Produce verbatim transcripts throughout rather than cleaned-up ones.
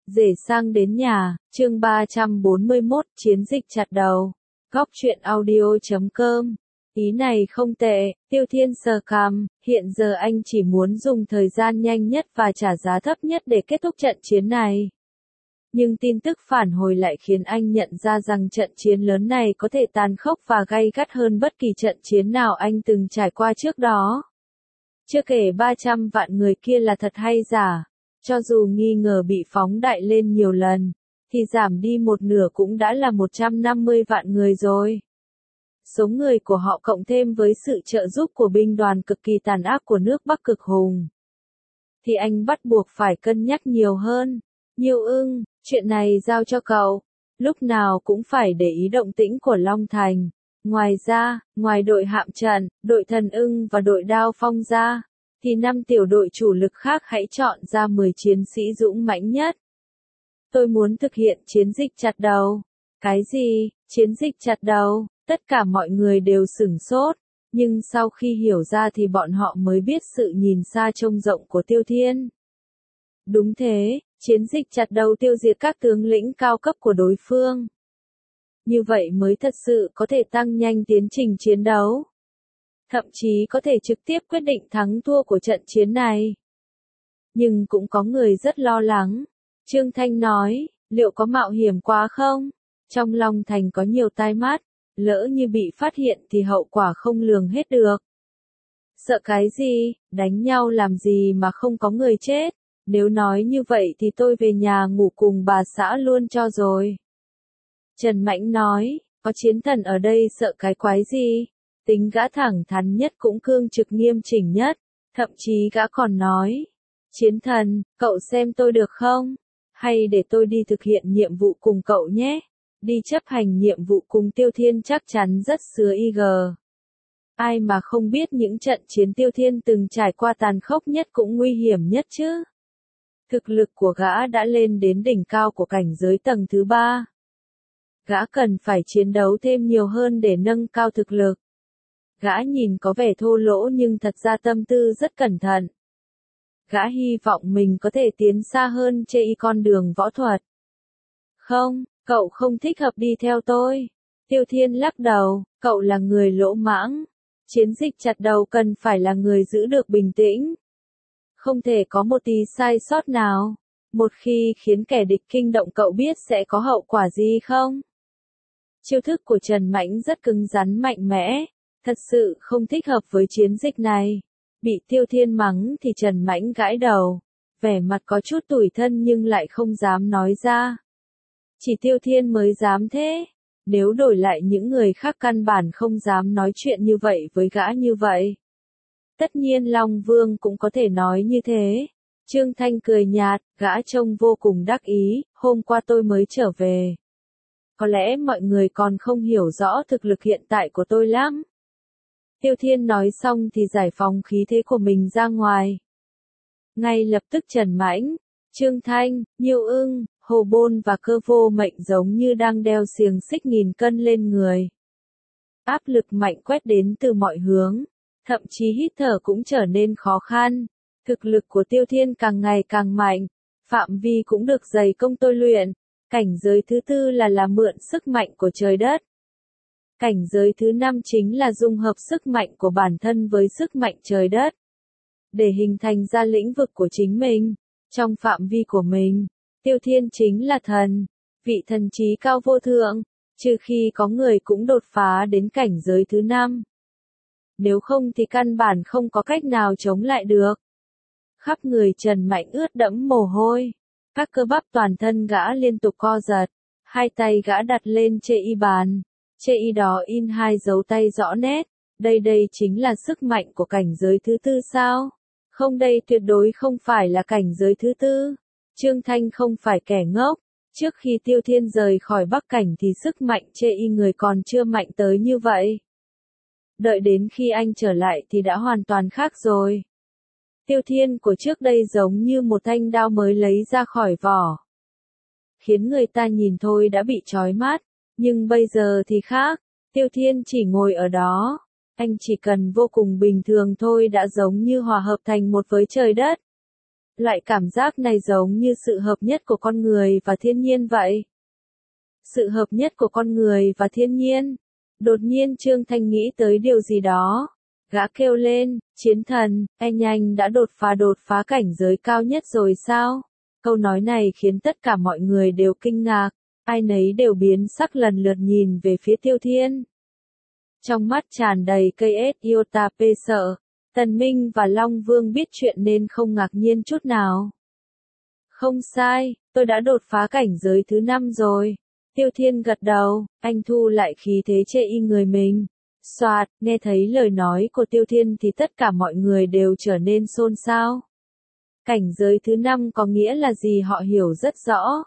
Rể sang đến nhà, chương ba trăm bốn mươi mốt, chiến dịch chặt đầu. Góc truyện audio chấm com. Ý này không tệ, Tiêu Thiên sờ cằm, hiện giờ anh chỉ muốn dùng thời gian nhanh nhất và trả giá thấp nhất để kết thúc trận chiến này. Nhưng tin tức phản hồi lại khiến anh nhận ra rằng trận chiến lớn này có thể tàn khốc và gay gắt hơn bất kỳ trận chiến nào anh từng trải qua trước đó. Chưa kể ba trăm vạn người kia là thật hay giả, cho dù nghi ngờ bị phóng đại lên nhiều lần, thì giảm đi một nửa cũng đã là một trăm năm mươi vạn người rồi. Số người của họ cộng thêm với sự trợ giúp của binh đoàn cực kỳ tàn ác của nước Bắc Cực Hùng, thì anh bắt buộc phải cân nhắc nhiều hơn. Nhiêu Ưng, chuyện này giao cho cậu, lúc nào cũng phải để ý động tĩnh của Long Thành. Ngoài ra, ngoài đội hạm trận, đội thần ưng và đội đao phong ra, thì năm tiểu đội chủ lực khác hãy chọn ra mười chiến sĩ dũng mãnh nhất. Tôi muốn thực hiện chiến dịch chặt đầu. Cái gì? Chiến dịch chặt đầu? Tất cả mọi người đều sửng sốt, nhưng sau khi hiểu ra thì bọn họ mới biết sự nhìn xa trông rộng của Tiêu Thiên. Đúng thế, chiến dịch chặt đầu tiêu diệt các tướng lĩnh cao cấp của đối phương. Như vậy mới thật sự có thể tăng nhanh tiến trình chiến đấu. Thậm chí có thể trực tiếp quyết định thắng thua của trận chiến này. Nhưng cũng có người rất lo lắng. Trương Thanh nói, liệu có mạo hiểm quá không? Trong Long Thành có nhiều tai mắt, lỡ như bị phát hiện thì hậu quả không lường hết được. Sợ cái gì, đánh nhau làm gì mà không có người chết? Nếu nói như vậy thì tôi về nhà ngủ cùng bà xã luôn cho rồi. Trần Mãnh nói, có chiến thần ở đây sợ cái quái gì? Tính gã thẳng thắn nhất cũng cương trực nghiêm chỉnh nhất, thậm chí gã còn nói, chiến thần, cậu xem tôi được không? Hay để tôi đi thực hiện nhiệm vụ cùng cậu nhé? Đi chấp hành nhiệm vụ cùng Tiêu Thiên chắc chắn rất sướng i giê. Ai mà không biết những trận chiến Tiêu Thiên từng trải qua tàn khốc nhất cũng nguy hiểm nhất chứ? Thực lực của gã đã lên đến đỉnh cao của cảnh giới tầng thứ ba. Gã cần phải chiến đấu thêm nhiều hơn để nâng cao thực lực. Gã nhìn có vẻ thô lỗ nhưng thật ra tâm tư rất cẩn thận. Gã hy vọng mình có thể tiến xa hơn trên con đường võ thuật. Không, cậu không thích hợp đi theo tôi. Tiêu Thiên lắc đầu, cậu là người lỗ mãng. Chiến dịch chặt đầu cần phải là người giữ được bình tĩnh. Không thể có một tí sai sót nào. Một khi khiến kẻ địch kinh động cậu biết sẽ có hậu quả gì không? Chiêu thức của Trần Mãnh rất cứng rắn mạnh mẽ, thật sự không thích hợp với chiến dịch này. Bị Tiêu Thiên mắng thì Trần Mãnh gãi đầu, vẻ mặt có chút tủi thân nhưng lại không dám nói ra. Chỉ Tiêu Thiên mới dám thế, nếu đổi lại những người khác căn bản không dám nói chuyện như vậy với gã như vậy. Tất nhiên Long Vương cũng có thể nói như thế. Trương Thanh cười nhạt, gã trông vô cùng đắc ý, hôm qua tôi mới trở về. Có lẽ mọi người còn không hiểu rõ thực lực hiện tại của tôi lắm. Tiêu Thiên nói xong thì giải phóng khí thế của mình ra ngoài. Ngay lập tức Trần Mãnh, Trương Thanh, Nhiêu Ưng, Hồ Bôn và Cơ Vô Mệnh giống như đang đeo xiềng xích nghìn cân lên người. Áp lực mạnh quét đến từ mọi hướng, thậm chí hít thở cũng trở nên khó khăn. Thực lực của Tiêu Thiên càng ngày càng mạnh, phạm vi cũng được dày công tôi luyện. Cảnh giới thứ tư là là mượn sức mạnh của trời đất. Cảnh giới thứ năm chính là dung hợp sức mạnh của bản thân với sức mạnh trời đất, để hình thành ra lĩnh vực của chính mình. Trong phạm vi của mình, Tiêu Thiên chính là thần, vị thần trí cao vô thượng, trừ khi có người cũng đột phá đến cảnh giới thứ năm. Nếu không thì căn bản không có cách nào chống lại được. Khắp người Trần Mãnh ướt đẫm mồ hôi. Các cơ bắp toàn thân gã liên tục co giật, hai tay gã đặt lên chê y bàn, chê y đó in hai dấu tay rõ nét, đây đây chính là sức mạnh của cảnh giới thứ tư sao? Không, đây tuyệt đối không phải là cảnh giới thứ tư. Trương Thanh không phải kẻ ngốc, trước khi Tiêu Thiên rời khỏi Bắc Cảnh thì sức mạnh chê y người còn chưa mạnh tới như vậy. Đợi đến khi anh trở lại thì đã hoàn toàn khác rồi. Tiêu Thiên của trước đây giống như một thanh đao mới lấy ra khỏi vỏ, khiến người ta nhìn thôi đã bị chói mắt, nhưng bây giờ thì khác. Tiêu Thiên chỉ ngồi ở đó, anh chỉ cần vô cùng bình thường thôi đã giống như hòa hợp thành một với trời đất. Loại cảm giác này giống như sự hợp nhất của con người và thiên nhiên vậy. Sự hợp nhất của con người và thiên nhiên. Đột nhiên Trương Thanh nghĩ tới điều gì đó. Gã kêu lên, chiến thần, anh anh đã đột phá đột phá cảnh giới cao nhất rồi sao? Câu nói này khiến tất cả mọi người đều kinh ngạc, ai nấy đều biến sắc lần lượt nhìn về phía Tiêu Thiên. Trong mắt tràn đầy cây ết iota p sợ, Tần Minh và Long Vương biết chuyện nên không ngạc nhiên chút nào. Không sai, tôi đã đột phá cảnh giới thứ năm rồi. Tiêu Thiên gật đầu, anh thu lại khí thế chê y người mình. Soạt, nghe thấy lời nói của Tiêu Thiên thì tất cả mọi người đều trở nên xôn xao. Cảnh giới thứ năm có nghĩa là gì họ hiểu rất rõ.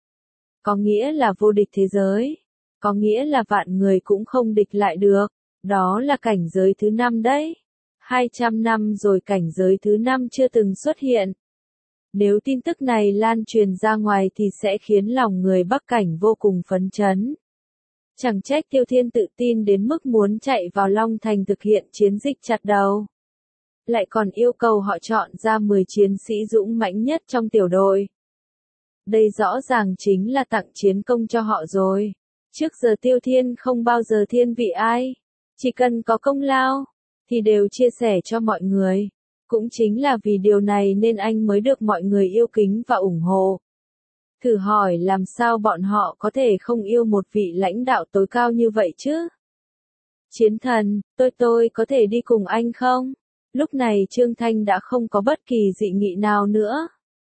Có nghĩa là vô địch thế giới. Có nghĩa là vạn người cũng không địch lại được. Đó là cảnh giới thứ năm đấy. hai trăm năm rồi cảnh giới thứ năm chưa từng xuất hiện. Nếu tin tức này lan truyền ra ngoài thì sẽ khiến lòng người Bắc Cảnh vô cùng phấn chấn. Chẳng trách Tiêu Thiên tự tin đến mức muốn chạy vào Long Thành thực hiện chiến dịch chặt đầu. Lại còn yêu cầu họ chọn ra mười chiến sĩ dũng mãnh nhất trong tiểu đội. Đây rõ ràng chính là tặng chiến công cho họ rồi. Trước giờ Tiêu Thiên không bao giờ thiên vị ai. Chỉ cần có công lao, thì đều chia sẻ cho mọi người. Cũng chính là vì điều này nên anh mới được mọi người yêu kính và ủng hộ. Thử hỏi làm sao bọn họ có thể không yêu một vị lãnh đạo tối cao như vậy chứ? Chiến thần, tôi tôi có thể đi cùng anh không? Lúc này Trương Thanh đã không có bất kỳ dị nghị nào nữa.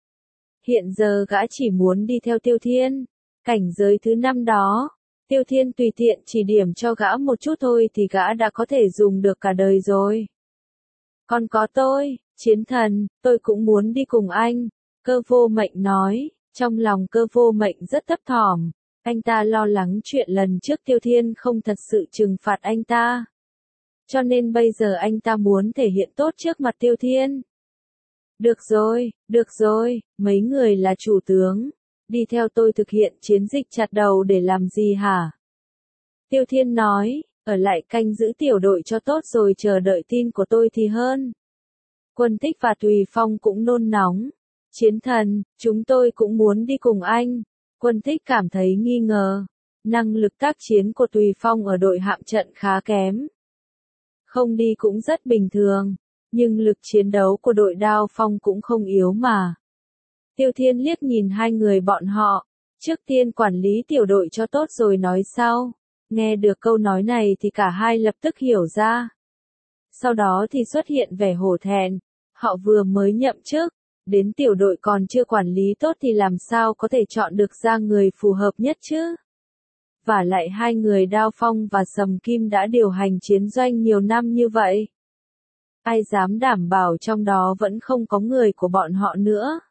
Hiện giờ gã chỉ muốn đi theo Tiêu Thiên. Cảnh giới thứ năm đó, Tiêu Thiên tùy tiện chỉ điểm cho gã một chút thôi thì gã đã có thể dùng được cả đời rồi. Còn có tôi, chiến thần, tôi cũng muốn đi cùng anh. Cơ vô mệnh nói, trong lòng cơ vô mệnh rất thấp thỏm. Anh ta lo lắng chuyện lần trước Tiêu Thiên không thật sự trừng phạt anh ta. Cho nên bây giờ anh ta muốn thể hiện tốt trước mặt Tiêu Thiên. Được rồi, được rồi, mấy người là chủ tướng. Đi theo tôi thực hiện chiến dịch chặt đầu để làm gì hả? Tiêu Thiên nói, ở lại canh giữ tiểu đội cho tốt rồi chờ đợi tin của tôi thì hơn. Quân Tích và Tùy Phong cũng nôn nóng. Chiến thần, chúng tôi cũng muốn đi cùng anh. Quân Tích cảm thấy nghi ngờ. Năng lực tác chiến của Tùy Phong ở đội hạm trận khá kém. Không đi cũng rất bình thường. Nhưng lực chiến đấu của đội Đao Phong cũng không yếu mà. Tiêu Thiên liếc nhìn hai người bọn họ. Trước tiên quản lý tiểu đội cho tốt rồi nói sau. Nghe được câu nói này thì cả hai lập tức hiểu ra. Sau đó thì xuất hiện vẻ hổ thẹn. Họ vừa mới nhậm chức. Đến tiểu đội còn chưa quản lý tốt thì làm sao có thể chọn được ra người phù hợp nhất chứ? Và lại hai người Đao Phong và Sầm Kim đã điều hành chiến doanh nhiều năm như vậy. Ai dám đảm bảo trong đó vẫn không có người của bọn họ nữa?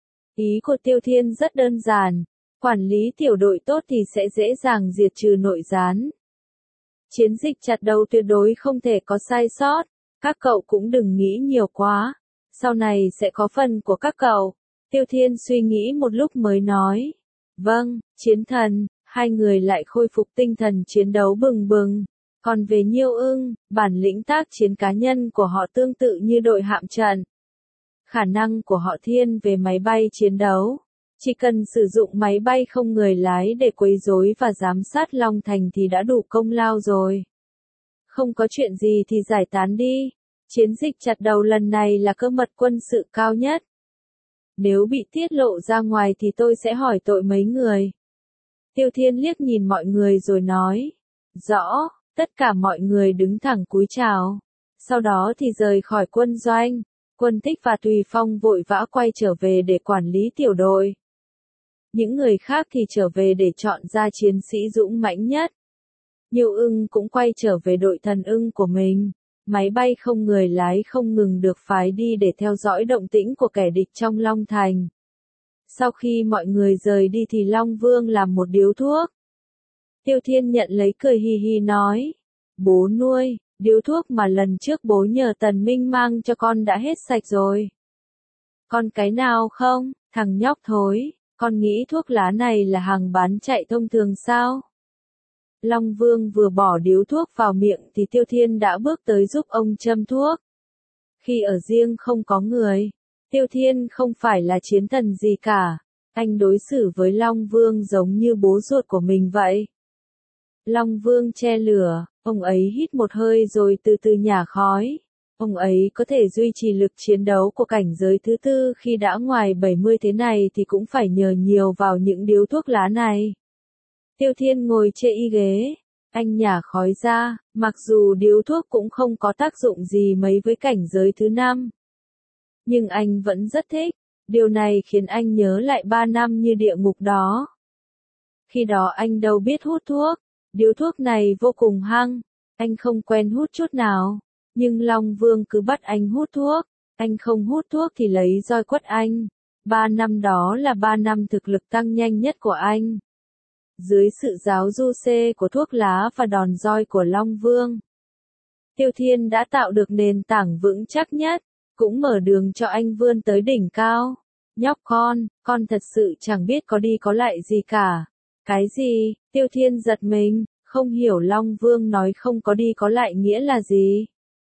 Ý của Tiêu Thiên rất đơn giản. Quản lý tiểu đội tốt thì sẽ dễ dàng diệt trừ nội gián. Chiến dịch chặt đầu tuyệt đối không thể có sai sót. Các cậu cũng đừng nghĩ nhiều quá. Sau này sẽ có phần của các cậu. Tiêu Thiên suy nghĩ một lúc mới nói. Vâng, chiến thần. Hai người lại khôi phục tinh thần chiến đấu bừng bừng. Còn về Nhiêu Ưng, bản lĩnh tác chiến cá nhân của họ tương tự như đội hạm trận. Khả năng của họ thiên về máy bay chiến đấu. Chỉ cần sử dụng máy bay không người lái để quấy rối và giám sát Long Thành thì đã đủ công lao rồi. Không có chuyện gì thì giải tán đi. Chiến dịch chặt đầu lần này là cơ mật quân sự cao nhất. Nếu bị tiết lộ ra ngoài thì tôi sẽ hỏi tội mấy người. Tiêu Thiên liếc nhìn mọi người rồi nói. Rõ, tất cả mọi người đứng thẳng cúi chào. Sau đó thì rời khỏi quân doanh. Quân Tích và Tùy Phong vội vã quay trở về để quản lý tiểu đội. Những người khác thì trở về để chọn ra chiến sĩ dũng mãnh nhất. Nhiêu Ưng cũng quay trở về đội thần ưng của mình. Máy bay không người lái không ngừng được phái đi để theo dõi động tĩnh của kẻ địch trong Long Thành. Sau khi mọi người rời đi thì Long Vương làm một điếu thuốc. Tiêu Thiên nhận lấy cười hì hì nói. Bố nuôi, điếu thuốc mà lần trước bố nhờ Tần Minh mang cho con đã hết sạch rồi. Con cái nào không, thằng nhóc thối, con nghĩ thuốc lá này là hàng bán chạy thông thường sao? Long Vương vừa bỏ điếu thuốc vào miệng thì Tiêu Thiên đã bước tới giúp ông châm thuốc. Khi ở riêng không có người, Tiêu Thiên không phải là chiến thần gì cả. Anh đối xử với Long Vương giống như bố ruột của mình vậy. Long Vương che lửa, ông ấy hít một hơi rồi từ từ nhả khói. Ông ấy có thể duy trì lực chiến đấu của cảnh giới thứ tư khi đã ngoài bảy mươi thế này thì cũng phải nhờ nhiều vào những điếu thuốc lá này. Tiêu Thiên ngồi chê y ghế. Anh nhả khói ra, mặc dù điếu thuốc cũng không có tác dụng gì mấy với cảnh giới thứ năm. Nhưng anh vẫn rất thích. Điều này khiến anh nhớ lại ba năm như địa ngục đó. Khi đó anh đâu biết hút thuốc. Điếu thuốc này vô cùng hăng. Anh không quen hút chút nào. Nhưng Long Vương cứ bắt anh hút thuốc. Anh không hút thuốc thì lấy roi quất anh. Ba năm đó là ba năm thực lực tăng nhanh nhất của anh. Dưới sự giáo du xê của thuốc lá và đòn roi của Long Vương, Tiêu Thiên đã tạo được nền tảng vững chắc nhất, cũng mở đường cho anh vươn tới đỉnh cao. Nhóc con, con thật sự chẳng biết có đi có lại gì cả. Cái gì? Tiêu Thiên giật mình, không hiểu Long Vương nói không có đi có lại nghĩa là gì.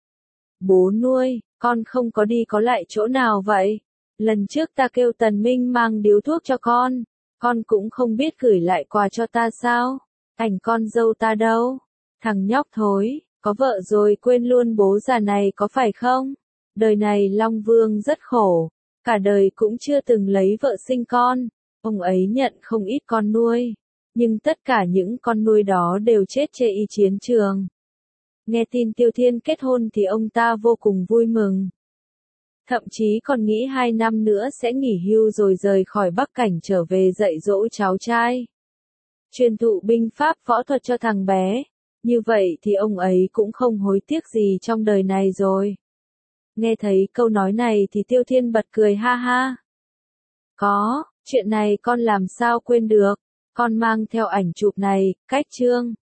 Bố nuôi, con không có đi có lại chỗ nào vậy? Lần trước ta kêu Tần Minh mang điếu thuốc cho con, con cũng không biết gửi lại quà cho ta sao? Ảnh con dâu ta đâu? Thằng nhóc thối, có vợ rồi quên luôn bố già này có phải không? Đời này Long Vương rất khổ, cả đời cũng chưa từng lấy vợ sinh con, ông ấy nhận không ít con nuôi, nhưng tất cả những con nuôi đó đều chết chê y chiến trường. Nghe tin Tiêu Thiên kết hôn thì ông ta vô cùng vui mừng. Thậm chí còn nghĩ hai năm nữa sẽ nghỉ hưu rồi rời khỏi Bắc Cảnh trở về dạy dỗ cháu trai. Truyền thụ binh pháp võ thuật cho thằng bé. Như vậy thì ông ấy cũng không hối tiếc gì trong đời này rồi. Nghe thấy câu nói này thì Tiêu Thiên bật cười ha ha. Có, chuyện này con làm sao quên được. Con mang theo ảnh chụp này, cách chương.